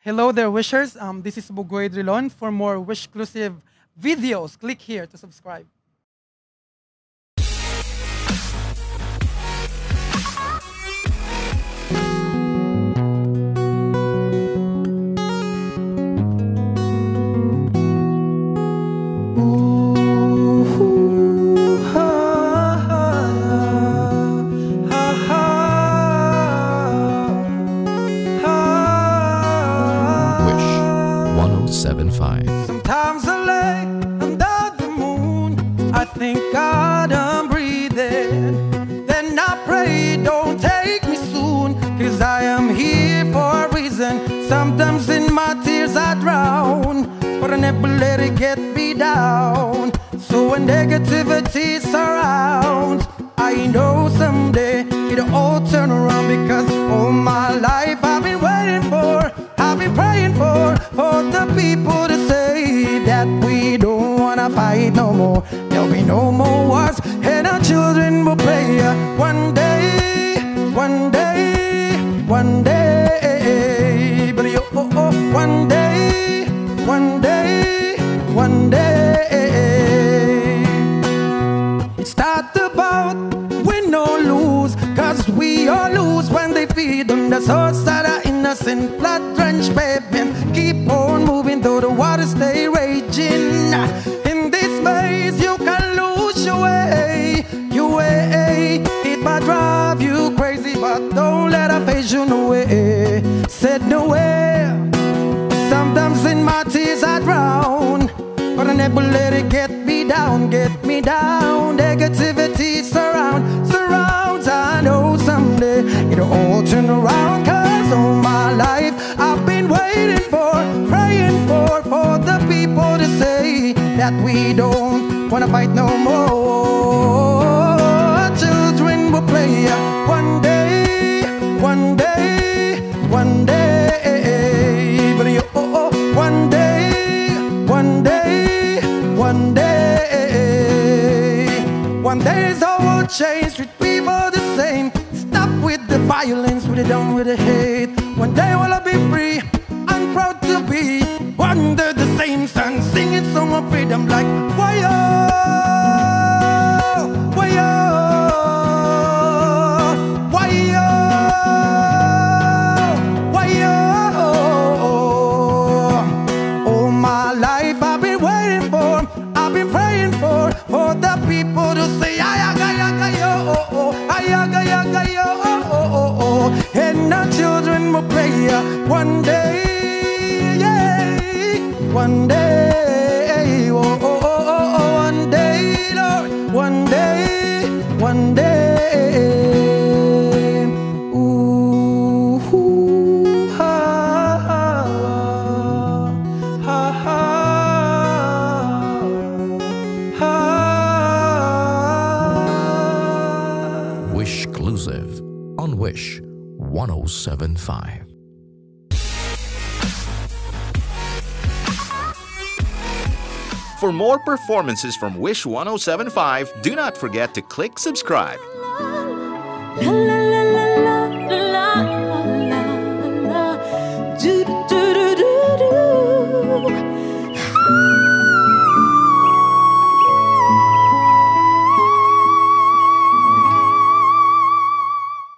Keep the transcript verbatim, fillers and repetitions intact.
Hello there, wishers. Um, this is Bugoy Drilon. For more wish-exclusive videos, click here to subscribe. seven five. Sometimes I lay under the moon, I think God I'm breathing. Then I pray, don't take me soon, cause I am here for a reason. Sometimes in my tears I drown, but I never let it get me down. So when negativity surrounds, I know someday it'll all turn around, because all my life I've been waiting for, I've been praying for, for the people to say that we don't wanna fight no more. There'll be no more wars, and our children will play. One day, one day, one day, but yo, oh, oh, one day, one day, one day. It's not about win or lose, cause we all lose when they feed on the source of the innocent blood-drenched pavement. Keep on moving though the waters stay raging. In this maze you can lose your way, your way. It might drive you crazy, but don't let it phase you no way. Said no way. Sometimes in my tears I drown, but I never let it get me down, get me down. Negativity surround, surrounds. I know someday it'll all turn around, cause all my life I've been waiting for, praying for, for the people to say that we don't wanna fight no more. Children will play one day, one day, one day, but you, oh, oh, one day, one day, one day. One day it's all will change, treat people the same. Stop with the violence, we're done with the hate. One day will I be free, I'm proud to be under the same sun, singing song of freedom like why oh, why oh, why oh, why oh. All my life I've been waiting for, I've been praying for, for the people to say ayaga yaga yo oh oh, ayaga yaga yo oh oh oh oh. And our children will play one day, yeah, one day, oh oh oh oh oh, one day, Lord, one day, one day. Ooh, ooh, ha, ha, ha, ha. Wish-exclusive on Wish one oh seven five. For more performances from Wish one oh seven five, do not forget to click subscribe.